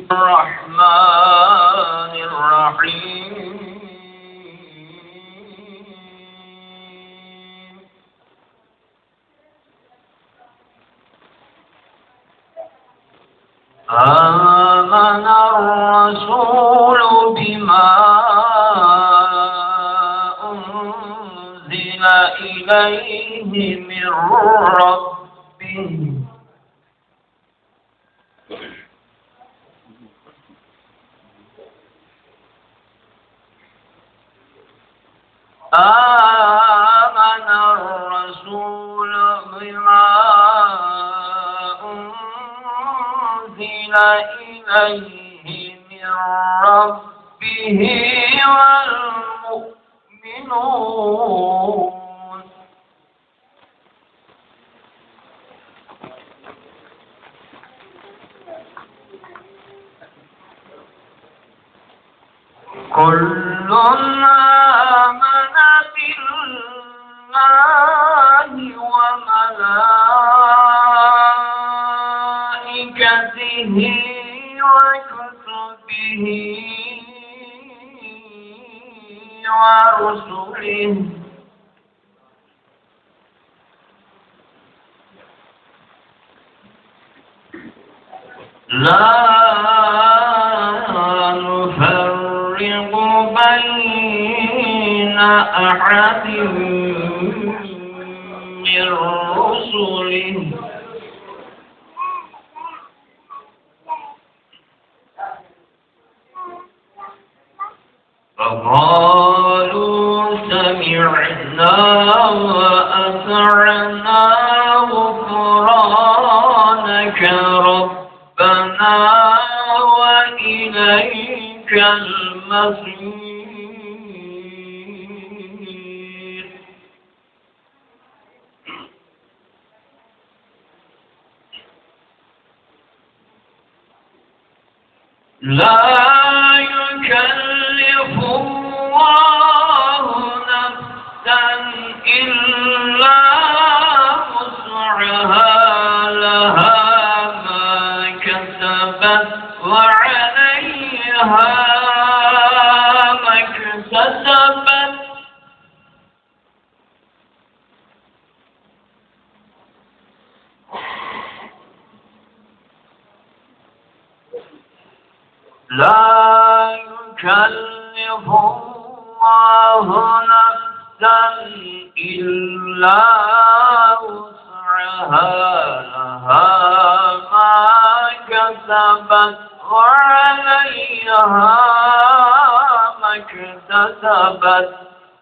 الرحمن الرحيم آمن الرسول بما أنزل إليه من ربه آمن الرسول بما أنزل إليه من ربه والمؤمنون كل آمن بالله وملائكته وكتبه ورسله لا نفرق بين أحد من رسله فقالوا سمعنا وأطعنا غفرانك ربنا وإليك المصير لا يكلف الله نفسا إلا وسعها لها ما كسبت وعليها ما اكتسبت لا يكلف الله نفسا إلا وسعها لها ما كسبت وعليها ما اكتسبت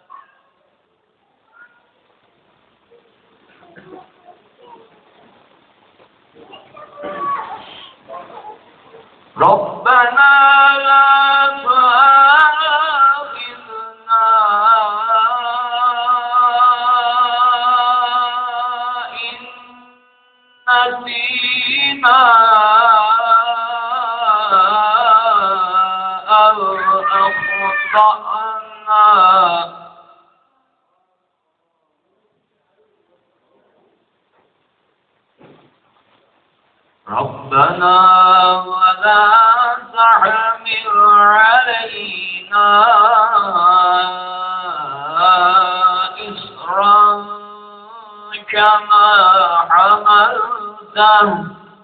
ربنا لا تؤاخذنا إن نسينا أو أخطأنا ربنا ولا تحمل علينا إصرا كما حملته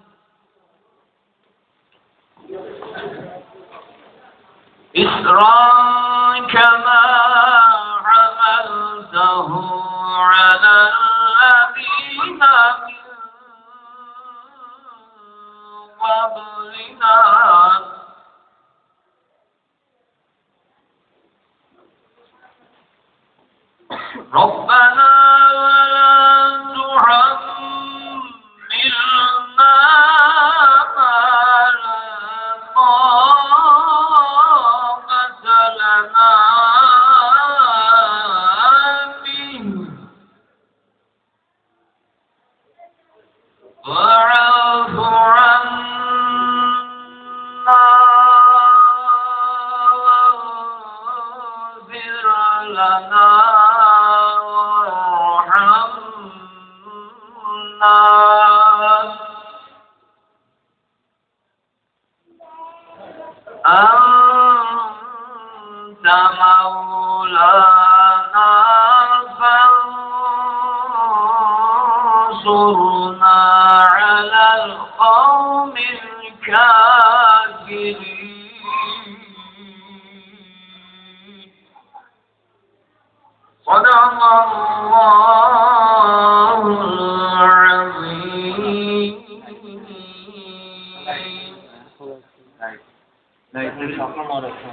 على الذين من قبلنا ربنا ولا تحملنا ما لا طاقة لنا به واعف عنا واغفر لنا أنت مولانا فانصرنا على القوم الكافرين. صدق الله العظيم.